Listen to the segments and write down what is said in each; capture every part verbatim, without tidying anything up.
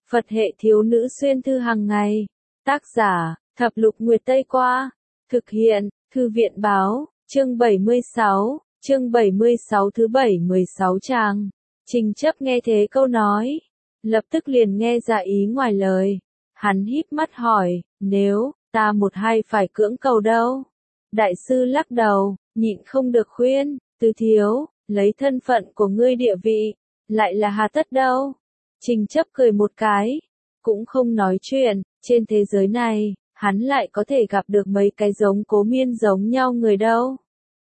Phật hệ thiếu nữ xuyên thư hàng ngày. Tác giả, Thập Lục Nguyệt Tây Qua. Thực hiện, Thư viện Báo, chương bảy mươi sáu, chương bảy mươi sáu thứ bảy mươi sáu trang. Trình Chấp nghe thế câu nói, lập tức liền nghe ra ý ngoài lời. Hắn híp mắt hỏi, nếu, ta một hai phải cưỡng cầu đâu? Đại sư lắc đầu, nhịn không được khuyên, Tứ thiếu, lấy thân phận của ngươi địa vị, lại là hà tất đâu? Trình Chấp cười một cái, cũng không nói chuyện, trên thế giới này, hắn lại có thể gặp được mấy cái giống Cố Miên giống nhau người đâu.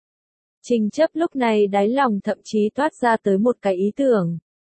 Trình Chấp lúc này đáy lòng thậm chí toát ra tới một cái ý tưởng.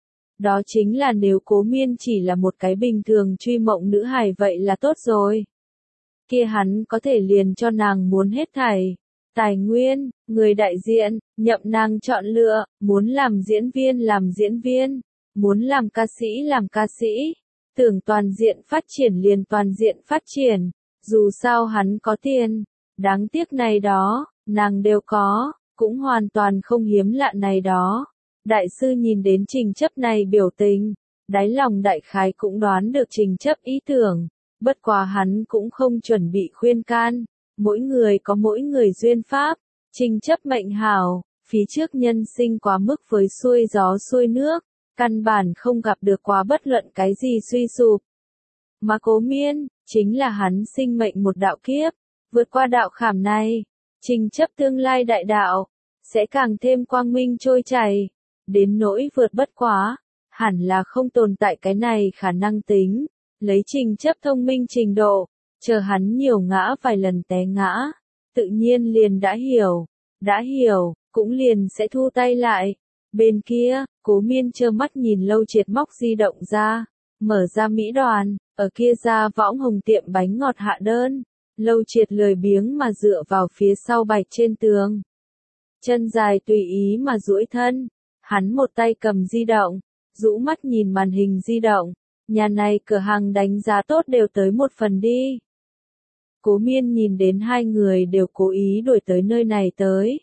Đó chính là nếu Cố Miên chỉ là một cái bình thường truy mộng nữ hài vậy là tốt rồi. Kia hắn có thể liền cho nàng muốn hết thảy. Tài nguyên, người đại diện, nhậm nàng chọn lựa, muốn làm diễn viên làm diễn viên, muốn làm ca sĩ làm ca sĩ, tưởng toàn diện phát triển liền toàn diện phát triển, dù sao hắn có tiền, đáng tiếc này đó, nàng đều có, cũng hoàn toàn không hiếm lạ này đó. Đại sư nhìn đến Trình Chấp này biểu tình, đáy lòng đại khái cũng đoán được Trình Chấp ý tưởng, bất quá hắn cũng không chuẩn bị khuyên can. Mỗi người có mỗi người duyên pháp, Trình Chấp mệnh hảo, phía trước nhân sinh quá mức với xuôi gió xuôi nước, căn bản không gặp được quá bất luận cái gì suy sụp. Mà Cố Miên, chính là hắn sinh mệnh một đạo kiếp, vượt qua đạo khảm này, Trình Chấp tương lai đại đạo, sẽ càng thêm quang minh trôi chảy, đến nỗi vượt bất quá, hẳn là không tồn tại cái này khả năng tính, lấy Trình Chấp thông minh trình độ. Chờ hắn nhiều ngã vài lần té ngã, tự nhiên liền đã hiểu, đã hiểu, cũng liền sẽ thu tay lại. Bên kia, Cố Miên trơ mắt nhìn Lâu Triệt móc di động ra, mở ra Mỹ đoàn, ở kia ra võng hồng tiệm bánh ngọt hạ đơn. Lâu Triệt lười biếng mà dựa vào phía sau bạch trên tường. Chân dài tùy ý mà duỗi thân, hắn một tay cầm di động, rũ mắt nhìn màn hình di động, nhà này cửa hàng đánh giá tốt đều tới một phần đi. Cố Miên nhìn đến hai người đều cố ý đuổi tới nơi này tới.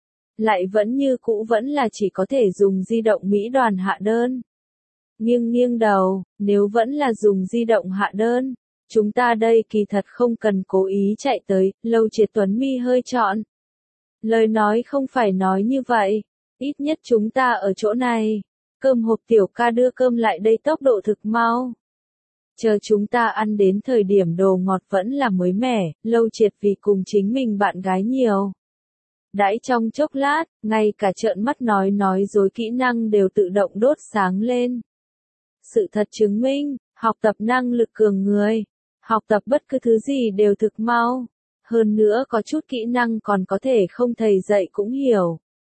Lại vẫn như cũ vẫn là chỉ có thể dùng di động Mỹ đoàn hạ đơn. Nghiêng nghiêng đầu, nếu vẫn là dùng di động hạ đơn, chúng ta đây kỳ thật không cần cố ý chạy tới. Lâu Triệt Tuấn mi hơi trọn. Lời nói không phải nói như vậy, ít nhất chúng ta ở chỗ này, cơm hộp tiểu ca đưa cơm lại đây tốc độ thực mau. Chờ chúng ta ăn đến thời điểm đồ ngọt vẫn là mới mẻ, Lâu Triệt vì cùng chính mình bạn gái nhiều. Đãi trong chốc lát, ngay cả trợn mắt nói nói dối kỹ năng đều tự động đốt sáng lên. Sự thật chứng minh, học tập năng lực cường người, học tập bất cứ thứ gì đều thực mau. Hơn nữa có chút kỹ năng còn có thể không thầy dạy cũng hiểu.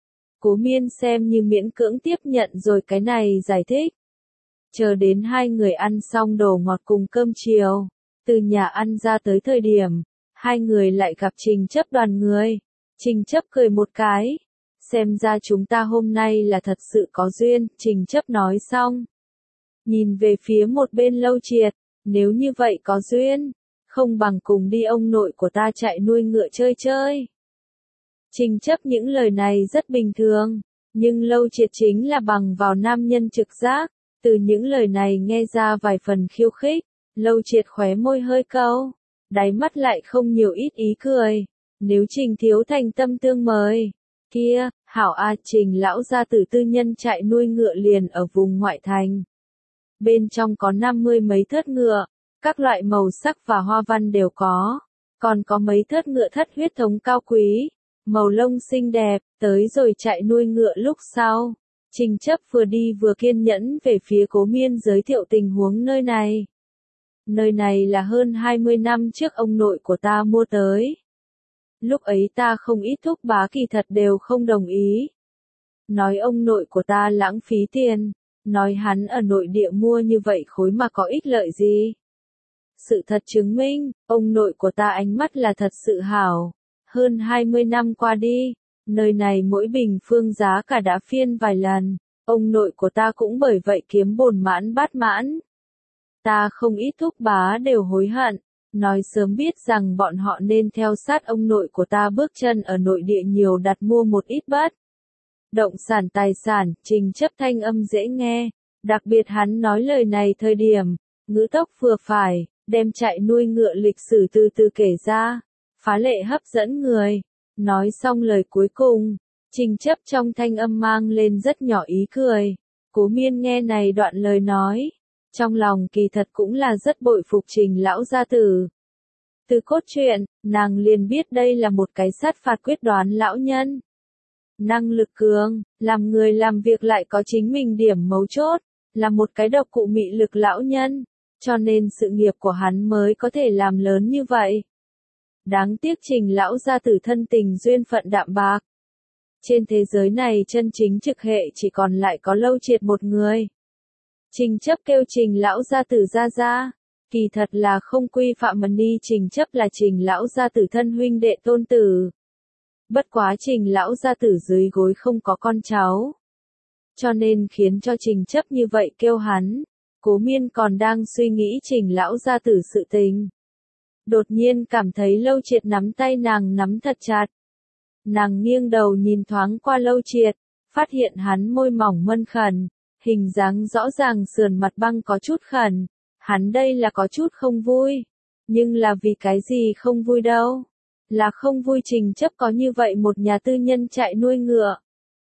Cố Miên xem như miễn cưỡng tiếp nhận rồi cái này giải thích. Chờ đến hai người ăn xong đồ ngọt cùng cơm chiều, từ nhà ăn ra tới thời điểm, hai người lại gặp Trình Chấp đoàn người. Trình Chấp cười một cái, xem ra chúng ta hôm nay là thật sự có duyên, Trình Chấp nói xong. Nhìn về phía một bên Lâu Triệt, nếu như vậy có duyên, không bằng cùng đi ông nội của ta chạy nuôi ngựa chơi chơi. Trình Chấp những lời này rất bình thường, nhưng Lâu Triệt chính là bằng vào nam nhân trực giác. Từ những lời này nghe ra vài phần khiêu khích, Lâu Triệt khóe môi hơi câu, đáy mắt lại không nhiều ít ý cười. Nếu Trình thiếu thành tâm tương mời, kia, hảo a Trình lão gia tử tư nhân chạy nuôi ngựa liền ở vùng ngoại thành. Bên trong có năm mươi mấy thớt ngựa, các loại màu sắc và hoa văn đều có, còn có mấy thớt ngựa thất huyết thống cao quý, màu lông xinh đẹp, tới rồi chạy nuôi ngựa lúc sau. Trình Chấp vừa đi vừa kiên nhẫn về phía Cố Miên giới thiệu tình huống nơi này. Nơi này là hơn hai mươi năm trước ông nội của ta mua tới. Lúc ấy ta không ít thúc bá kỳ thật đều không đồng ý. Nói ông nội của ta lãng phí tiền, nói hắn ở nội địa mua như vậy khối mà có ích lợi gì. Sự thật chứng minh, ông nội của ta ánh mắt là thật sự hảo. Hơn hai mươi năm qua đi. Nơi này mỗi bình phương giá cả đã phiên vài lần, ông nội của ta cũng bởi vậy kiếm bồn mãn bát mãn. Ta không ít thúc bá đều hối hận, nói sớm biết rằng bọn họ nên theo sát ông nội của ta bước chân ở nội địa nhiều đặt mua một ít bất. Động sản tài sản, Trình Chấp thanh âm dễ nghe, đặc biệt hắn nói lời này thời điểm, ngữ tốc vừa phải, đem trại nuôi ngựa lịch sử từ từ kể ra, phá lệ hấp dẫn người. Nói xong lời cuối cùng, Trình Chấp trong thanh âm mang lên rất nhỏ ý cười. Cố Miên nghe này đoạn lời nói, trong lòng kỳ thật cũng là rất bội phục Trình lão gia tử. Từ cốt truyện, nàng liền biết đây là một cái sát phạt quyết đoán lão nhân. Năng lực cường, làm người làm việc lại có chính mình điểm mấu chốt, là một cái độc cụ mị lực lão nhân, cho nên sự nghiệp của hắn mới có thể làm lớn như vậy. Đáng tiếc Trình lão gia tử thân tình duyên phận đạm bạc. Trên thế giới này chân chính trực hệ chỉ còn lại có Lâu Triệt một người. Trình Chấp kêu Trình lão gia tử ra ra, kỳ thật là không quy phạm mần ni. Trình Chấp là Trình lão gia tử thân huynh đệ tôn tử. Bất quá Trình lão gia tử dưới gối không có con cháu, cho nên khiến cho Trình Chấp như vậy kêu hắn. Cố Miên còn đang suy nghĩ Trình lão gia tử sự tình, đột nhiên cảm thấy Lâu Triệt nắm tay nàng nắm thật chặt. Nàng nghiêng đầu nhìn thoáng qua Lâu Triệt, phát hiện hắn môi mỏng mân khẩn, hình dáng rõ ràng sườn mặt băng có chút khẩn. Hắn đây là có chút không vui. Nhưng là vì cái gì không vui đâu? Là không vui Trình Chấp có như vậy một nhà tư nhân trại nuôi ngựa.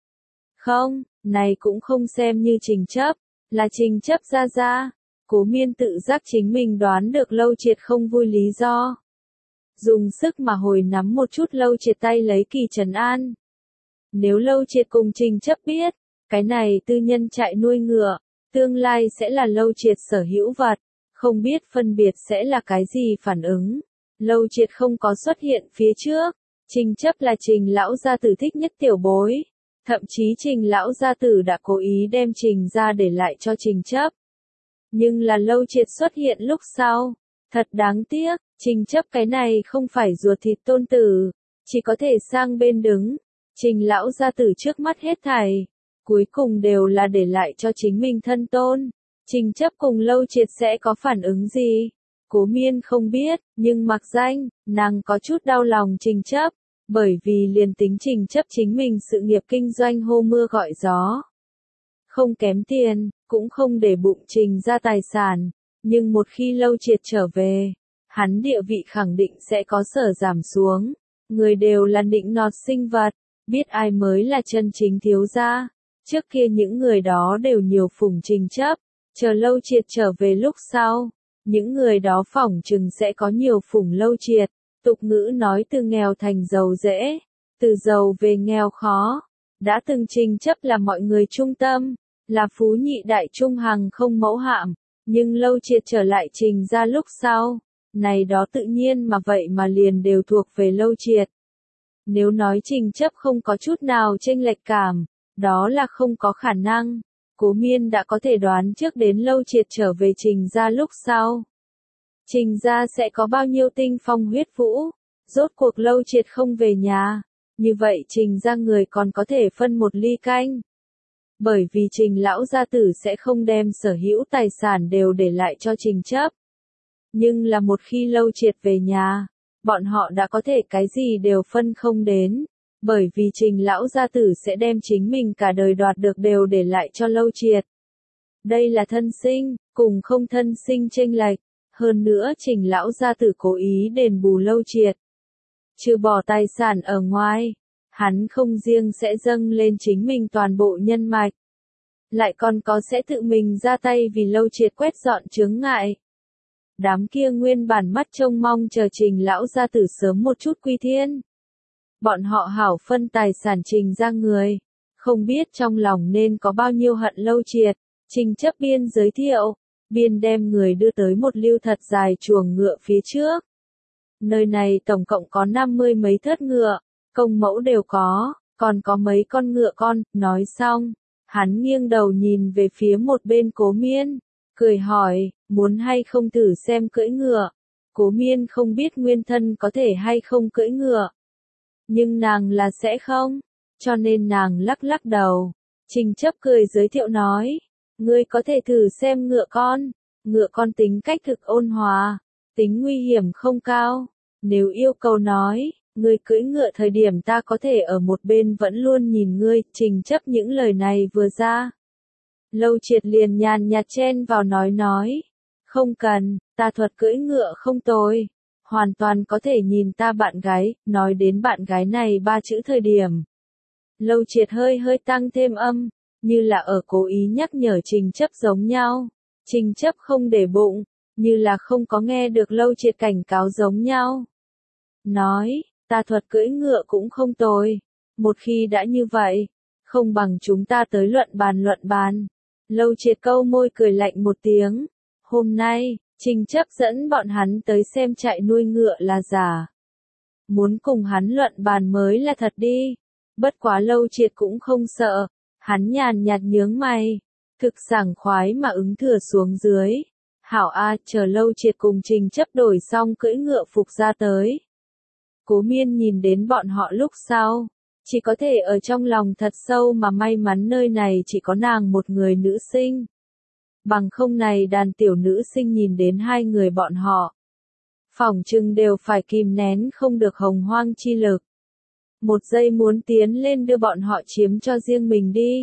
Không, này cũng không xem như Trình Chấp, là Trình Chấp ra ra. Cố Miên tự giác chính mình đoán được Lâu Triệt không vui lý do. Dùng sức mà hồi nắm một chút Lâu Triệt tay lấy kỳ trấn an. Nếu Lâu Triệt cùng Trình Chấp biết, cái này tư nhân trại nuôi ngựa, tương lai sẽ là Lâu Triệt sở hữu vật, không biết phân biệt sẽ là cái gì phản ứng. Lâu Triệt không có xuất hiện phía trước, Trình Chấp là Trình lão gia tử thích nhất tiểu bối. Thậm chí Trình lão gia tử đã cố ý đem Trình ra để lại cho Trình Chấp. Nhưng là Lâu Triệt xuất hiện lúc sau, thật đáng tiếc, Trình Chấp cái này không phải ruột thịt tôn tử, chỉ có thể sang bên đứng. Trình lão gia tử trước mắt hết thảy, cuối cùng đều là để lại cho chính mình thân tôn. Trình Chấp cùng Lâu Triệt sẽ có phản ứng gì? Cố Miên không biết, nhưng mặc danh, nàng có chút đau lòng Trình Chấp, bởi vì liền tính Trình Chấp chính mình sự nghiệp kinh doanh hô mưa gọi gió. Không kém tiền, cũng không để bụng Trình ra tài sản, nhưng một khi Lâu Triệt trở về, hắn địa vị khẳng định sẽ có sở giảm xuống. Người đều là nịnh nọt sinh vật, biết ai mới là chân chính thiếu gia. Trước kia những người đó đều nhiều phủng Trình Chấp, chờ Lâu Triệt trở về lúc sau, những người đó phỏng chừng sẽ có nhiều phủng Lâu Triệt. Tục ngữ nói từ nghèo thành giàu dễ, từ giàu về nghèo khó. Đã từng Trình Chấp là mọi người trung tâm, là phú nhị đại trung hằng không mẫu hạm, nhưng Lâu Triệt trở lại Trình ra lúc sau, này đó tự nhiên mà vậy mà liền đều thuộc về Lâu Triệt. Nếu nói Trình Chấp không có chút nào chênh lệch cảm, đó là không có khả năng. Cố Miên đã có thể đoán trước đến Lâu Triệt trở về Trình ra lúc sau. Trình ra sẽ có bao nhiêu tinh phong huyết vũ, rốt cuộc Lâu Triệt không về nhà, như vậy Trình ra người còn có thể phân một ly canh. Bởi vì Trình lão gia tử sẽ không đem sở hữu tài sản đều để lại cho Trình Chấp. Nhưng là một khi Lâu Triệt về nhà, bọn họ đã có thể cái gì đều phân không đến, bởi vì Trình lão gia tử sẽ đem chính mình cả đời đoạt được đều để lại cho Lâu Triệt. Đây là thân sinh, cùng không thân sinh chênh lệch, hơn nữa Trình lão gia tử cố ý đền bù Lâu Triệt. Trừ bỏ tài sản ở ngoài, hắn không riêng sẽ dâng lên chính mình toàn bộ nhân mạch, lại còn có sẽ tự mình ra tay vì Lâu Triệt quét dọn chướng ngại. Đám kia nguyên bản mắt trông mong chờ Trình lão gia tử sớm một chút quy thiên. Bọn họ hảo phân tài sản Trình ra người, không biết trong lòng nên có bao nhiêu hận Lâu Triệt. Trình Chấp biên giới thiệu, biên đem người đưa tới một lưu thật dài chuồng ngựa phía trước. Nơi này tổng cộng có năm mươi mấy thớt ngựa, công mẫu đều có, còn có mấy con ngựa con. Nói xong, hắn nghiêng đầu nhìn về phía một bên Cố Miên, cười hỏi, muốn hay không thử xem cưỡi ngựa. Cố Miên không biết nguyên thân có thể hay không cưỡi ngựa, nhưng nàng là sẽ không, cho nên nàng lắc lắc đầu. Trình Chấp cười giới thiệu nói, ngươi có thể thử xem ngựa con, ngựa con tính cách thực ôn hòa, tính nguy hiểm không cao, nếu yêu cầu nói, ngươi cưỡi ngựa thời điểm ta có thể ở một bên vẫn luôn nhìn ngươi. Trình Chấp những lời này vừa ra, Lâu Triệt liền nhàn nhạt chen vào nói nói, Không cần, ta thuật cưỡi ngựa không tồi. Hoàn toàn có thể nhìn ta bạn gái, nói đến bạn gái này ba chữ thời điểm. Lâu Triệt hơi hơi tăng thêm âm, như là ở cố ý nhắc nhở Trình Chấp giống nhau. Trình Chấp không để bụng, như là không có nghe được Lâu Triệt cảnh cáo giống nhau. Nói, ta thuật cưỡi ngựa cũng không tồi. Một khi đã như vậy, không bằng chúng ta tới luận bàn luận bàn. Lâu Triệt câu môi cười lạnh một tiếng. Hôm nay, Trình Chấp dẫn bọn hắn tới xem trại nuôi ngựa là giả. Muốn cùng hắn luận bàn mới là thật đi. Bất quá Lâu Triệt cũng không sợ. Hắn nhàn nhạt nhướng mày. Thực sảng khoái mà ứng thừa xuống dưới. Hảo A, chờ Lâu Triệt cùng Trình Chấp đổi xong cưỡi ngựa phục ra tới. Cố Miên nhìn đến bọn họ lúc sau. Chỉ có thể ở trong lòng thật sâu mà may mắn nơi này chỉ có nàng một người nữ sinh. Bằng không này đàn tiểu nữ sinh nhìn đến hai người bọn họ. Phỏng chừng đều phải kìm nén không được hồng hoang chi lực. Một giây muốn tiến lên đưa bọn họ chiếm cho riêng mình đi.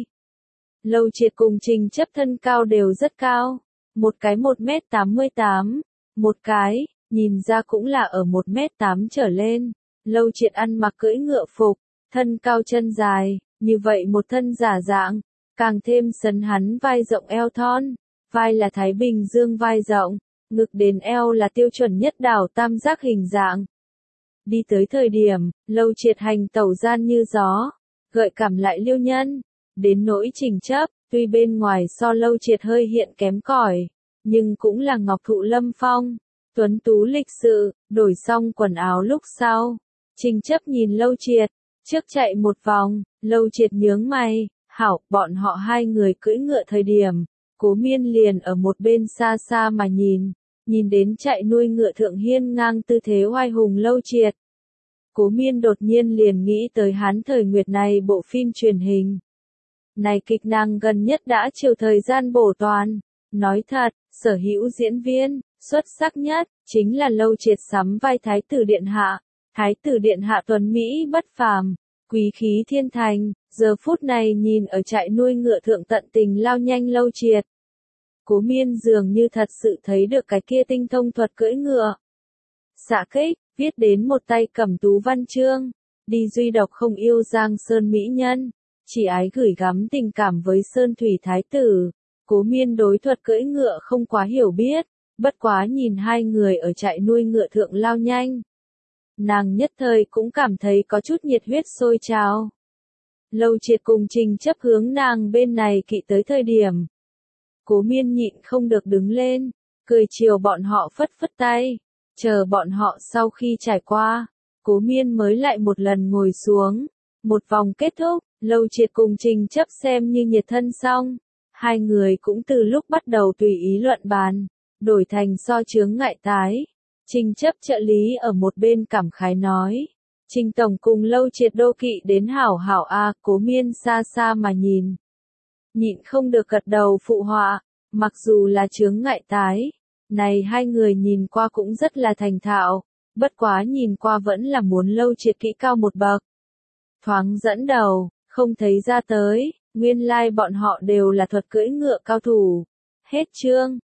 Lâu Triệt cùng Trình Chấp thân cao đều rất cao. Một cái một mét tám mươi tám. Một cái, nhìn ra cũng là ở một mét tám trở lên. Lâu Triệt ăn mặc cưỡi ngựa phục, thân cao chân dài, như vậy một thân giả dạng, càng thêm sấn hắn vai rộng eo thon. Vai là Thái Bình Dương vai rộng, ngực đến eo là tiêu chuẩn nhất đảo tam giác hình dạng. Đi tới thời điểm, Lâu Triệt hành tẩu gian như gió, gợi cảm lại liêu nhân. Đến nỗi Trình Chấp, tuy bên ngoài so Lâu Triệt hơi hiện kém cỏi, nhưng cũng là ngọc thụ lâm phong, tuấn tú lịch sự. Đổi xong quần áo lúc sau, Trình Chấp nhìn Lâu Triệt, trước chạy một vòng, Lâu Triệt nhướng mày. Hảo, bọn họ hai người cưỡi ngựa thời điểm. Cố Miên liền ở một bên xa xa mà nhìn, nhìn đến chạy nuôi ngựa thượng hiên ngang tư thế oai hùng Lâu Triệt. Cố Miên đột nhiên liền nghĩ tới Hán thời Nguyệt này bộ phim truyền hình. Này kịch nàng gần nhất đã chiều thời gian bổ toàn. Nói thật, sở hữu diễn viên, xuất sắc nhất, chính là Lâu Triệt sắm vai Thái tử Điện Hạ. Thái tử Điện Hạ tuấn Mỹ bất phàm, quý khí thiên thành, giờ phút này nhìn ở trại nuôi ngựa thượng tận tình lao nhanh Lâu Triệt. Cố Miên dường như thật sự thấy được cái kia tinh thông thuật cưỡi ngựa. Xạ kích, viết đến một tay cầm tú văn chương, đi duy độc không yêu Giang Sơn mỹ nhân, chỉ ái gửi gắm tình cảm với Sơn Thủy Thái tử. Cố Miên đối thuật cưỡi ngựa không quá hiểu biết, bất quá nhìn hai người ở trại nuôi ngựa thượng lao nhanh. Nàng nhất thời cũng cảm thấy có chút nhiệt huyết sôi trào. Lâu Triệt cùng Trình Chấp hướng nàng bên này kỵ tới thời điểm. Cố Miên nhịn không được đứng lên, cười chiều bọn họ phất phất tay, chờ bọn họ sau khi trải qua. Cố Miên mới lại một lần ngồi xuống, một vòng kết thúc, Lâu Triệt cùng Trình Chấp xem như nhiệt thân xong. Hai người cũng từ lúc bắt đầu tùy ý luận bàn, đổi thành so chướng ngại tái. Trình Chấp trợ lý ở một bên cảm khái nói. Trình tổng cùng Lâu Triệt đô kỵ đến hảo hảo a. Cố Miên xa xa mà nhìn. Nhịn không được gật đầu phụ họa, mặc dù là chướng ngại tái. Này hai người nhìn qua cũng rất là thành thạo, bất quá nhìn qua vẫn là muốn Lâu Triệt kỹ cao một bậc. Thoáng dẫn đầu, không thấy ra tới, nguyên lai like bọn họ đều là thuật cưỡi ngựa cao thủ. Hết chương.